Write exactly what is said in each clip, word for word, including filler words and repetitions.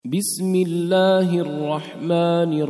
بسم الله الرحمن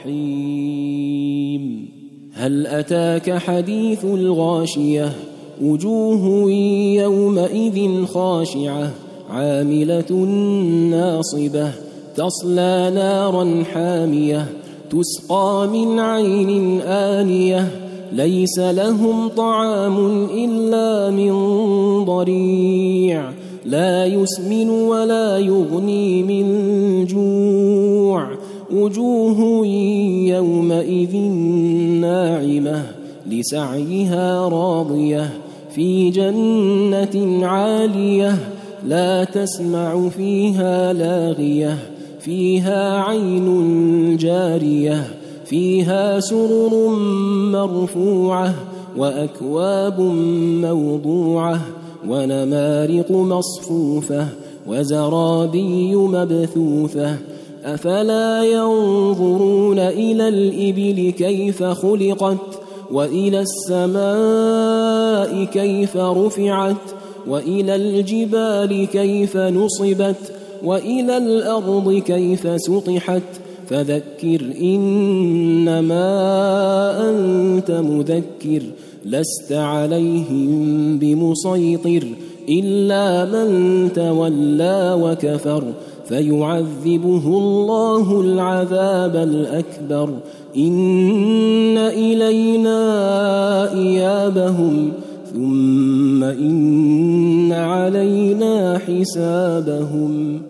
الرحيم هل أتاك حديث الغاشية وجوه يومئذ خاشعة عاملة ناصبة تصلى نارا حامية تسقى من عين آنية ليس لهم طعام إلا من ضريع لا يسمن ولا يغني من جوع وجوه يومئذ ناعمة لسعيها راضية في جنة عالية لا تسمع فيها لاغية فيها عين جارية فيها سرر مرفوعة وأكواب موضوعة ونمارق مصفوفة وزرابي مبثوثة أفلا ينظرون إلى الإبل كيف خلقت وإلى السماء كيف رفعت وإلى الجبال كيف نصبت وإلى الأرض كيف سطحت فذكر إنما أنت مذكر لست عليهم بمسيطر إلا من تولى وكفر فيعذبه الله العذاب الأكبر إن إلينا إيابهم ثم إن علينا حسابهم.